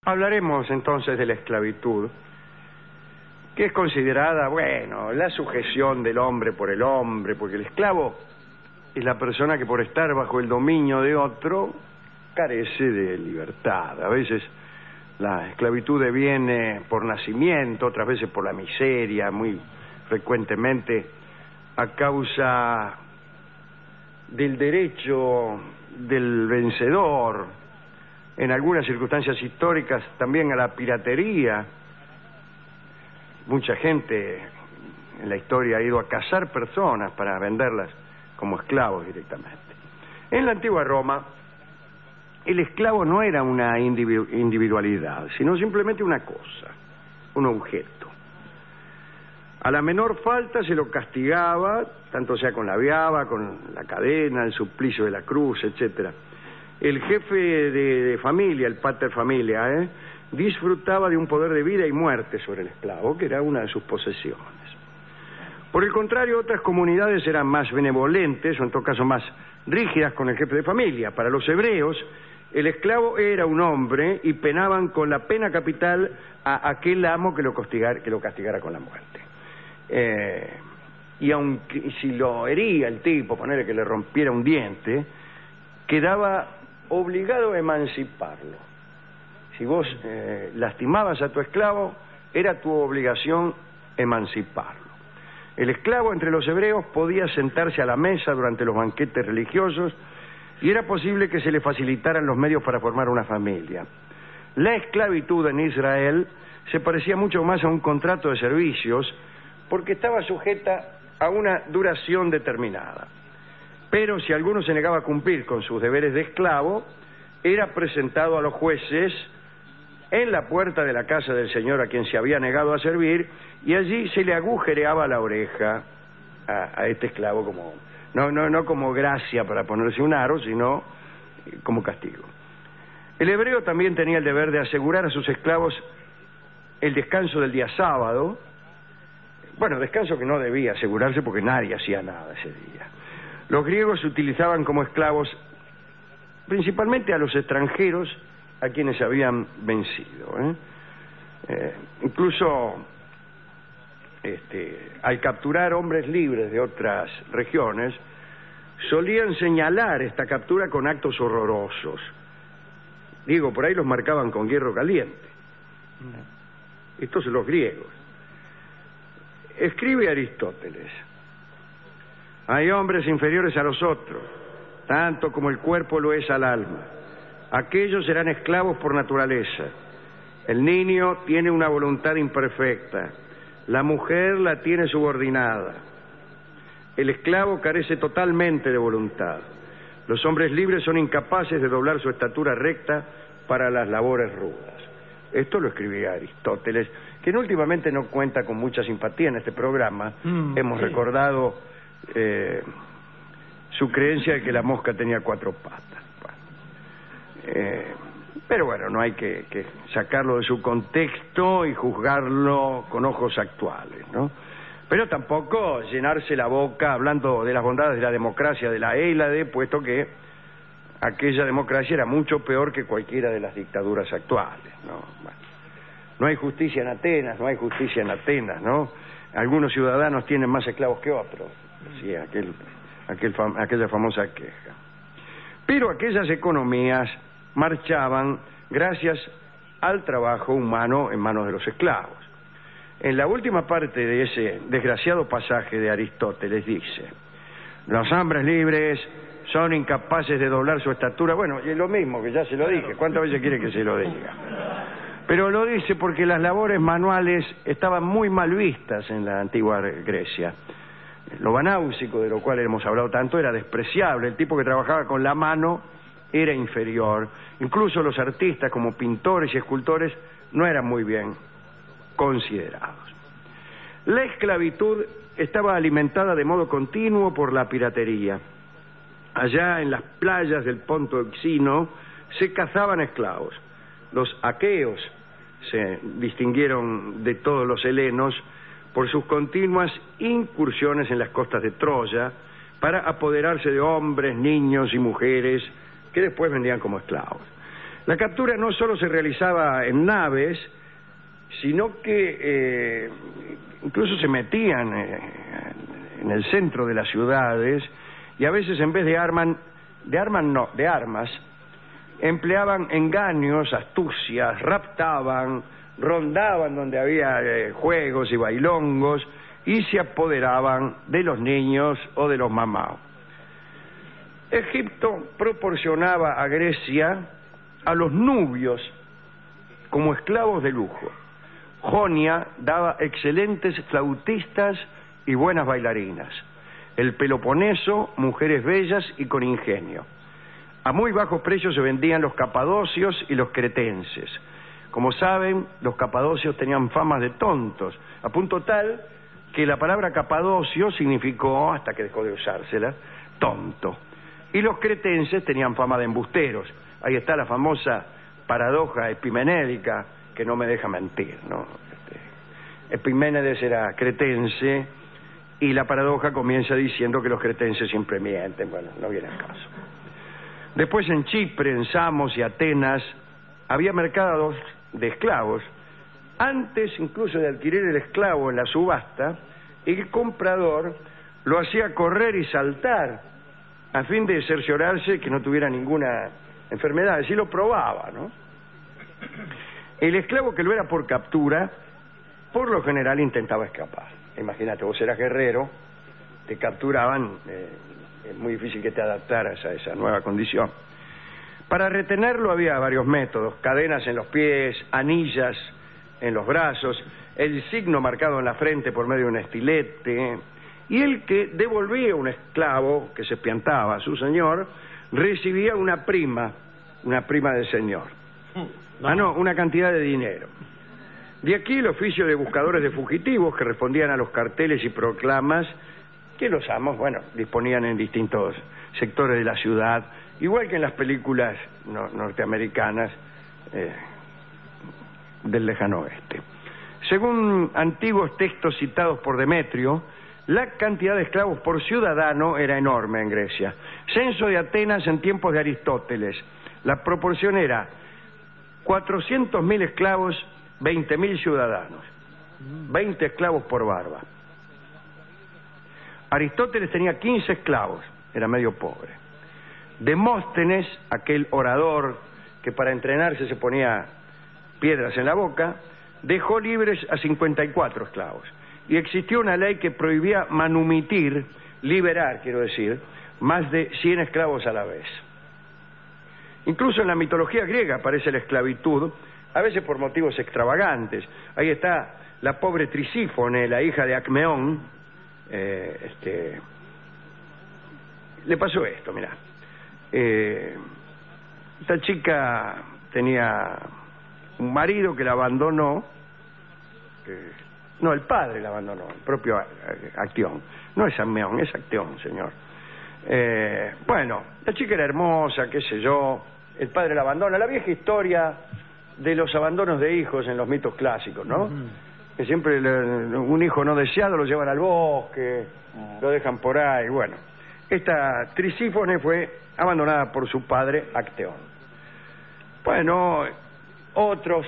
Hablaremos entonces de la esclavitud, que es considerada, bueno, la sujeción del hombre por el hombre, porque el esclavo es la persona que por estar bajo el dominio de otro carece de libertad. A veces la esclavitud deviene por nacimiento, otras veces por la miseria, muy frecuentemente a causa del derecho del vencedor, en algunas circunstancias históricas también a la piratería. Mucha gente en la historia ha ido a cazar personas para venderlas como esclavos directamente. En la antigua Roma, el esclavo no era una individualidad, sino simplemente una cosa, un objeto. A la menor falta se lo castigaba, tanto sea con la viaba, con la cadena, el suplicio de la cruz, etcétera. El jefe de familia, el pater familia, disfrutaba de un poder de vida y muerte sobre el esclavo, que era una de sus posesiones. Por el contrario, otras comunidades eran más benevolentes, o en todo caso más rígidas con el jefe de familia. Para los hebreos, el esclavo era un hombre y penaban con la pena capital a aquel amo que lo castigara con la muerte. Y aunque si lo hería el tipo, ponerle que le rompiera un diente, quedaba obligado a emanciparlo. Si vos lastimabas a tu esclavo, era tu obligación emanciparlo. El esclavo entre los hebreos podía sentarse a la mesa durante los banquetes religiosos y era posible que se le facilitaran los medios para formar una familia. La esclavitud en Israel se parecía mucho más a un contrato de servicios porque estaba sujeta a una duración determinada. Pero si alguno se negaba a cumplir con sus deberes de esclavo, era presentado a los jueces en la puerta de la casa del señor a quien se había negado a servir, y allí se le agujereaba la oreja a este esclavo como no como gracia para ponerse un aro, sino como castigo. El hebreo también tenía el deber de asegurar a sus esclavos el descanso del día sábado. Bueno, descanso que no debía asegurarse porque nadie hacía nada ese día. Los griegos utilizaban como esclavos principalmente a los extranjeros a quienes habían vencido. Incluso al capturar hombres libres de otras regiones, solían señalar esta captura con actos horrorosos. Digo, por ahí los marcaban con hierro caliente. Estos son los griegos. Escribe Aristóteles: hay hombres inferiores a los otros, tanto como el cuerpo lo es al alma. Aquellos serán esclavos por naturaleza. El niño tiene una voluntad imperfecta. La mujer la tiene subordinada. El esclavo carece totalmente de voluntad. Los hombres libres son incapaces de doblar su estatura recta para las labores rudas. Esto lo escribía Aristóteles, quien últimamente no cuenta con mucha simpatía en este programa. Hemos recordado su creencia de que la mosca tenía 4 patas. Pero bueno, no hay que sacarlo de su contexto y juzgarlo con ojos actuales, ¿no? Pero tampoco llenarse la boca hablando de las bondades de la democracia de la Hélade, puesto que aquella democracia era mucho peor que cualquiera de las dictaduras actuales, ¿no? Bueno, no hay justicia en Atenas, no hay justicia en Atenas, ¿no? Algunos ciudadanos tienen más esclavos que otros, decía aquella famosa queja. Pero aquellas economías marchaban gracias al trabajo humano en manos de los esclavos. En la última parte de ese desgraciado pasaje de Aristóteles dice: los hombres libres son incapaces de doblar su estatura. Bueno, y es lo mismo, que ya se lo dije. ¿Cuántas veces quiere que se lo diga? Pero lo dice porque las labores manuales estaban muy mal vistas en la antigua Grecia. Lo banáusico, de lo cual hemos hablado tanto, era despreciable. El tipo que trabajaba con la mano era inferior. Incluso los artistas, como pintores y escultores, no eran muy bien considerados. La esclavitud estaba alimentada de modo continuo por la piratería. Allá en las playas del Ponto Euxino se cazaban esclavos. Los aqueos se distinguieron de todos los helenos por sus continuas incursiones en las costas de Troya para apoderarse de hombres, niños y mujeres que después vendían como esclavos. La captura no solo se realizaba en naves, sino que incluso se metían en el centro de las ciudades y a veces en vez de armas, empleaban engaños, astucias, raptaban, rondaban donde había juegos y bailongos y se apoderaban de los niños o de los mamaos. Egipto proporcionaba a Grecia a los nubios como esclavos de lujo. Jonia daba excelentes flautistas y buenas bailarinas. El Peloponeso, mujeres bellas y con ingenio. A muy bajos precios se vendían los capadocios y los cretenses. Como saben, los capadocios tenían fama de tontos, a punto tal que la palabra capadocio significó, hasta que dejó de usársela, tonto. Y los cretenses tenían fama de embusteros. Ahí está la famosa paradoja epimenédica que no me deja mentir, ¿no? Epiménides era cretense y la paradoja comienza diciendo que los cretenses siempre mienten. Bueno, no viene al caso. Después en Chipre, en Samos y Atenas había mercados de esclavos. Antes incluso de adquirir el esclavo en la subasta, el comprador lo hacía correr y saltar a fin de cerciorarse que no tuviera ninguna enfermedad, así lo probaba, ¿no? El esclavo que lo era por captura, por lo general intentaba escapar. Imagínate, vos eras guerrero, te capturaban, es muy difícil que te adaptaras a esa nueva condición. Para retenerlo había varios métodos: cadenas en los pies, anillas en los brazos, el signo marcado en la frente por medio de un estilete. Y el que devolvía un esclavo que se espiantaba a su señor, recibía una prima del señor. Una cantidad de dinero. De aquí el oficio de buscadores de fugitivos que respondían a los carteles y proclamas que los amos, disponían en distintos sectores de la ciudad, igual que en las películas norteamericanas del lejano oeste. Según antiguos textos citados por Demetrio, la cantidad de esclavos por ciudadano era enorme en Grecia. Censo de Atenas en tiempos de Aristóteles. La proporción era 400.000 esclavos, 20.000 ciudadanos. 20 esclavos por barba. Aristóteles tenía 15 esclavos, era medio pobre. Demóstenes, aquel orador que para entrenarse se ponía piedras en la boca, dejó libres a 54 esclavos. Y existió una ley que prohibía manumitir, liberar, quiero decir, más de 100 esclavos a la vez. Incluso en la mitología griega aparece la esclavitud, a veces por motivos extravagantes. Ahí está la pobre Trisífone, la hija de Acmeón. Le pasó esto, mirá. Esta chica tenía un marido que la abandonó. No, el padre la abandonó, el propio Acteón. No es Acmeón, es Acteón, señor. La chica era hermosa, qué sé yo. El padre la abandona. La vieja historia de los abandonos de hijos en los mitos clásicos, ¿no? Que siempre un hijo no deseado lo llevan al bosque, lo dejan por ahí. Bueno, esta Trisífone fue abandonada por su padre Acteón. Bueno, otros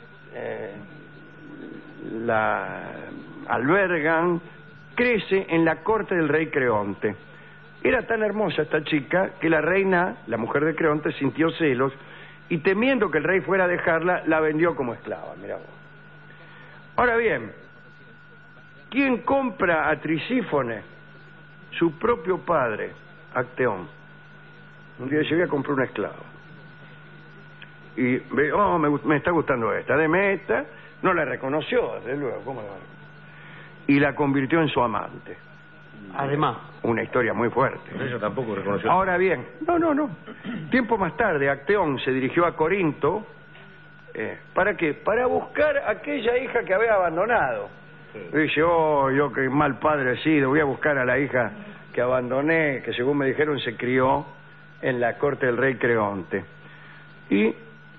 la albergan. Crece en la corte del rey Creonte. Era tan hermosa esta chica que la reina, la mujer de Creonte, sintió celos y temiendo que el rey fuera a dejarla, la vendió como esclava. Mirá vos. Ahora bien, ¿quién compra a Trisífone? Su propio padre, Acteón. Un día llegué a comprar una esclava. Y me está gustando esta, deme esta. No la reconoció, desde luego, ¿cómo la va a reconocer? Y la convirtió en su amante. Además. Una historia muy fuerte. Ella tampoco reconoció. Ahora bien, no. Tiempo más tarde, Acteón se dirigió a Corinto. ¿Para qué? Para buscar a aquella hija que había abandonado. Sí. Dice, yo que mal padre he sido, voy a buscar a la hija que abandoné, que según me dijeron se crió en la corte del rey Creonte. Y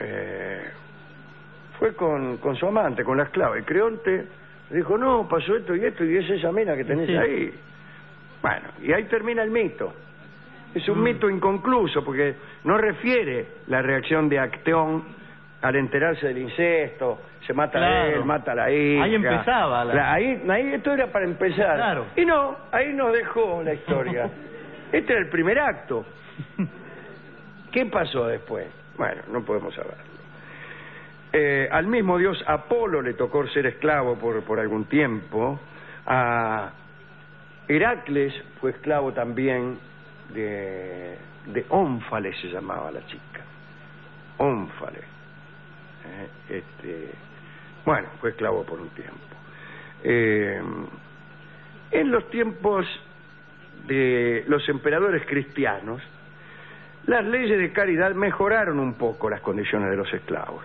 fue con su amante, con la esclava. Y Creonte dijo, no, pasó esto y es esa mina que tenés ahí. Bueno, y ahí termina el mito. Es un mito inconcluso porque no refiere la reacción de Acteón al enterarse del incesto, se mata a él, mata a la hija. Ahí empezaba. Ahí esto era para empezar. Claro. Y no, ahí nos dejó la historia. Este era el primer acto. ¿Qué pasó después? Bueno, no podemos saberlo. Al mismo dios Apolo le tocó ser esclavo por algún tiempo. A Heracles fue esclavo también de Ónfale, se llamaba la chica. Ónfale. Bueno, fue esclavo por un tiempo. En los tiempos de los emperadores cristianos, las leyes de caridad mejoraron un poco las condiciones de los esclavos.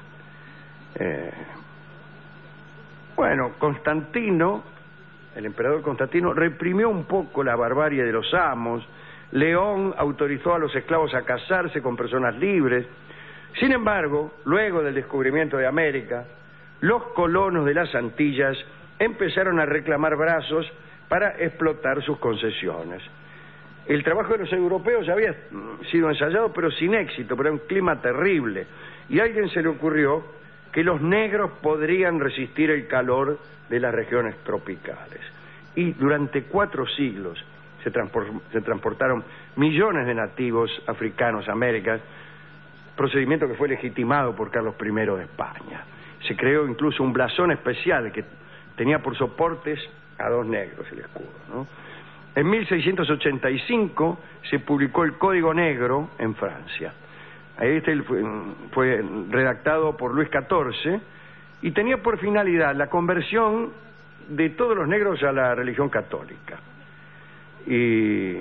Bueno, Constantino, el emperador Constantino, reprimió un poco la barbarie de los amos. León autorizó a los esclavos a casarse con personas libres. Sin embargo, luego del descubrimiento de América, los colonos de las Antillas empezaron a reclamar brazos para explotar sus concesiones. El trabajo de los europeos ya había sido ensayado, pero sin éxito, pero era un clima terrible. Y a alguien se le ocurrió que los negros podrían resistir el calor de las regiones tropicales. Y durante 4 siglos se transportaron millones de nativos africanos a América, procedimiento que fue legitimado por Carlos I de España. Se creó incluso un blasón especial que tenía por soportes a 2 negros el escudo, ¿no? En 1685 se publicó el Código Negro en Francia. Ahí fue redactado por Luis XIV y tenía por finalidad la conversión de todos los negros a la religión católica. Y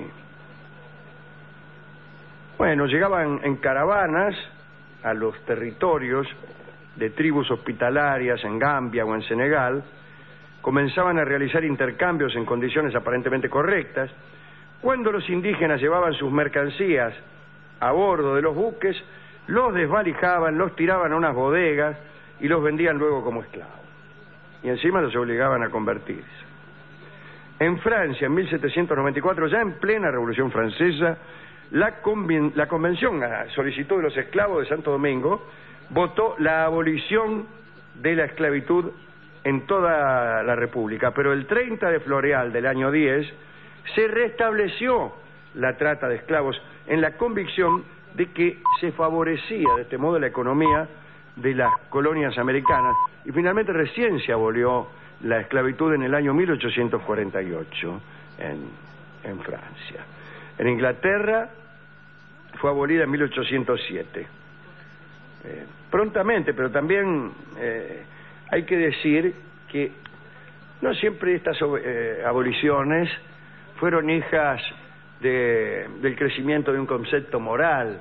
bueno, llegaban en caravanas a los territorios de tribus hospitalarias en Gambia o en Senegal, comenzaban a realizar intercambios en condiciones aparentemente correctas. Cuando los indígenas llevaban sus mercancías a bordo de los buques, los desvalijaban, los tiraban a unas bodegas y los vendían luego como esclavos. Y encima los obligaban a convertirse. En Francia, en 1794, ya en plena Revolución Francesa, la Convención, a solicitud de los esclavos de Santo Domingo, votó la abolición de la esclavitud en toda la República, pero el 30 de Floreal del año 10 se restableció la trata de esclavos en la convicción de que se favorecía de este modo la economía de las colonias americanas, y finalmente recién se abolió la esclavitud en el año 1848 en Francia. En Inglaterra fue abolida en 1807. Prontamente, pero también hay que decir que no siempre estas aboliciones fueron hijas del crecimiento de un concepto moral,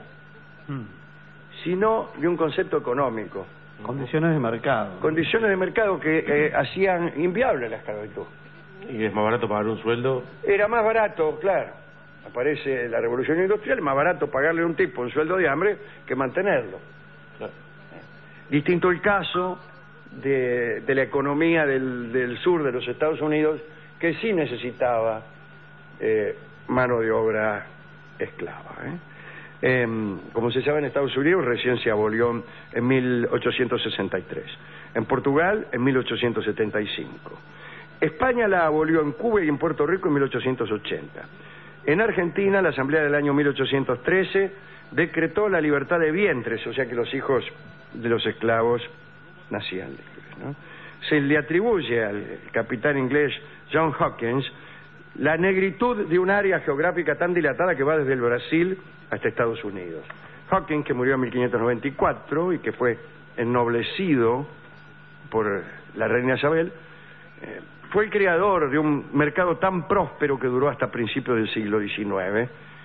sino de un concepto económico. Condiciones de mercado. Condiciones de mercado que hacían inviable la esclavitud. ¿Y es más barato pagar un sueldo? Era más barato, claro. Aparece la revolución industrial, es más barato pagarle a un tipo un sueldo de hambre que mantenerlo. Claro. Distinto el caso de la economía del sur de los Estados Unidos, que sí necesitaba mano de obra esclava. Como se sabe, en Estados Unidos recién se abolió en 1863. En Portugal, en 1875. España la abolió en Cuba y en Puerto Rico en 1880. En Argentina, la Asamblea del año 1813 decretó la libertad de vientres, o sea que los hijos de los esclavos nacían libres, ¿no? Se le atribuye al capitán inglés John Hawkins la negritud de un área geográfica tan dilatada que va desde el Brasil hasta Estados Unidos. Hawkins, que murió en 1594 y que fue ennoblecido por la reina Isabel, fue el creador de un mercado tan próspero que duró hasta principios del siglo XIX,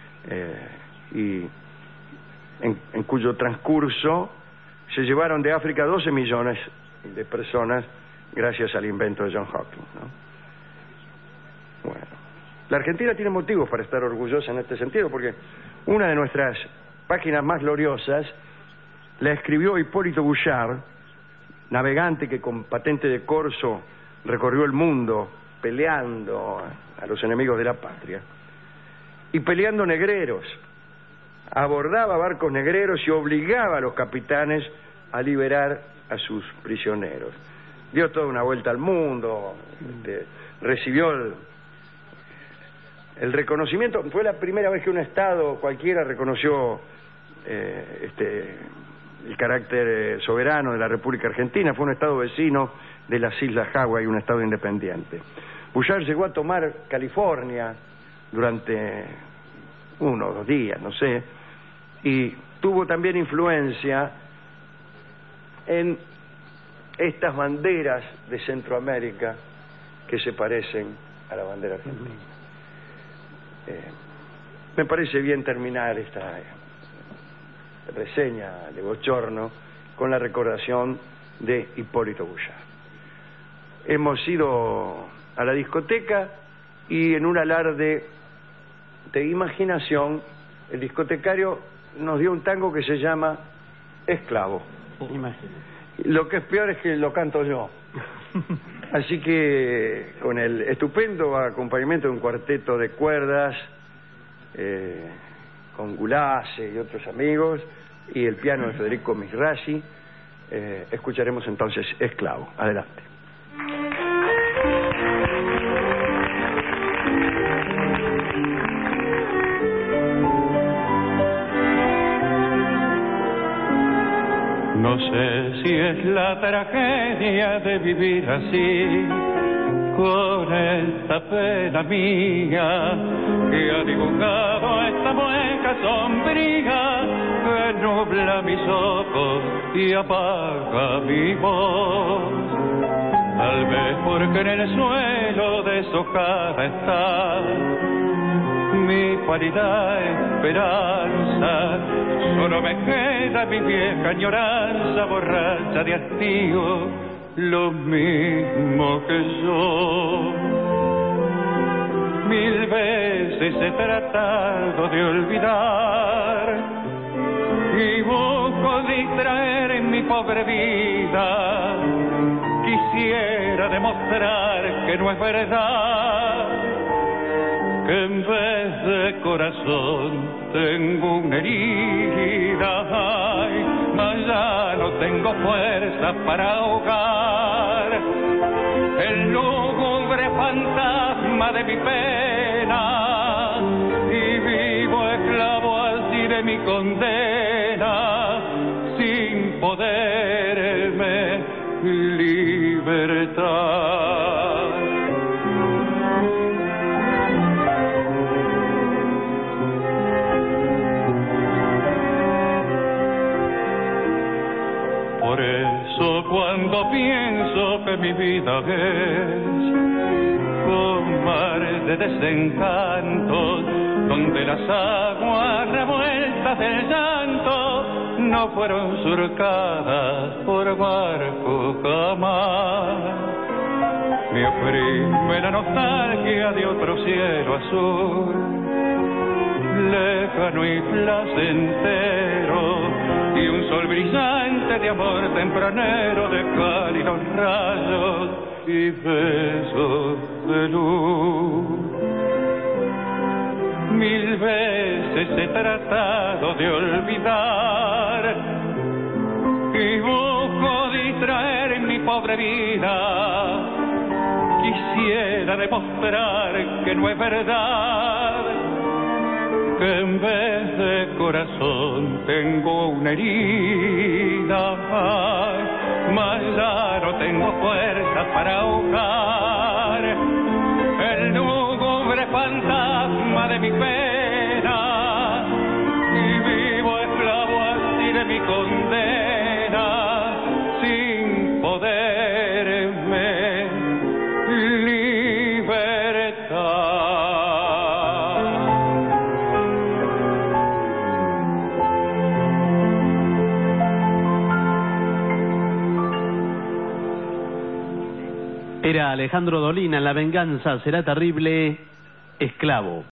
y en cuyo transcurso se llevaron de África 12 millones de personas gracias al invento de John Hawkins, ¿no? Bueno, la Argentina tiene motivos para estar orgullosa en este sentido, porque una de nuestras páginas más gloriosas la escribió Hipólito Bouchard, navegante que con patente de corso recorrió el mundo peleando a los enemigos de la patria. y peleando negreros. Abordaba barcos negreros y obligaba a los capitanes a liberar a sus prisioneros. Dio toda una vuelta al mundo, recibió el reconocimiento. Fue la primera vez que un Estado cualquiera reconoció el carácter soberano de la República Argentina. Fue un Estado vecino de las Islas Hawaii, un Estado independiente. Bullard llegó a tomar California durante 1 o 2 días, no sé, y tuvo también influencia en estas banderas de Centroamérica que se parecen a la bandera argentina. Me parece bien terminar esta reseña de bochorno con la recordación de Hipólito Bullard. Hemos ido a la discoteca y en un alarde de imaginación el discotecario nos dio un tango que se llama Esclavo. Lo que es peor es que lo canto yo. Así que con el estupendo acompañamiento de un cuarteto de cuerdas, con Gulase y otros amigos, y el piano de Federico Misrachi, escucharemos entonces Esclavo. Adelante. No sé si es la tragedia de vivir así, con esta pena mía que ha dibujado esta mueca sombría que nubla mis ojos y apaga mi voz. Tal vez porque en el suelo deshojada está mi pálida esperanza, solo me queda mi vieja añoranza borracha de hastío, lo mismo que yo. 1000 veces he tratado de olvidar y busco distraer en mi pobre vida. Quisiera demostrar que no es verdad, que en vez de corazón tengo una herida, ay, mas ya no tengo fuerza para ahogar el lúgubre fantasma de mi pena, y vivo esclavo así de mi condena, sin poderme libertar. Por eso cuando pienso que mi vida es un mar de desencantos, donde las aguas revueltas del llanto no fueron surcadas por barco jamás, me oprime la nostalgia de otro cielo azul, lejano y placentero, y un sol brillante de amor tempranero, de cálidos rayos y besos de luz. 1000 veces he tratado de olvidar y busco distraer en mi pobre vida. Quisiera demostrar que no es verdad, que en vez de corazón tengo una herida, mas ya no tengo fuerza para ahogar el lúgubre fantasma de mi pena, y vivo esclavo así de mi condena, sin poderme libertar. Era Alejandro Dolina en La venganza será terrible, Esclavo.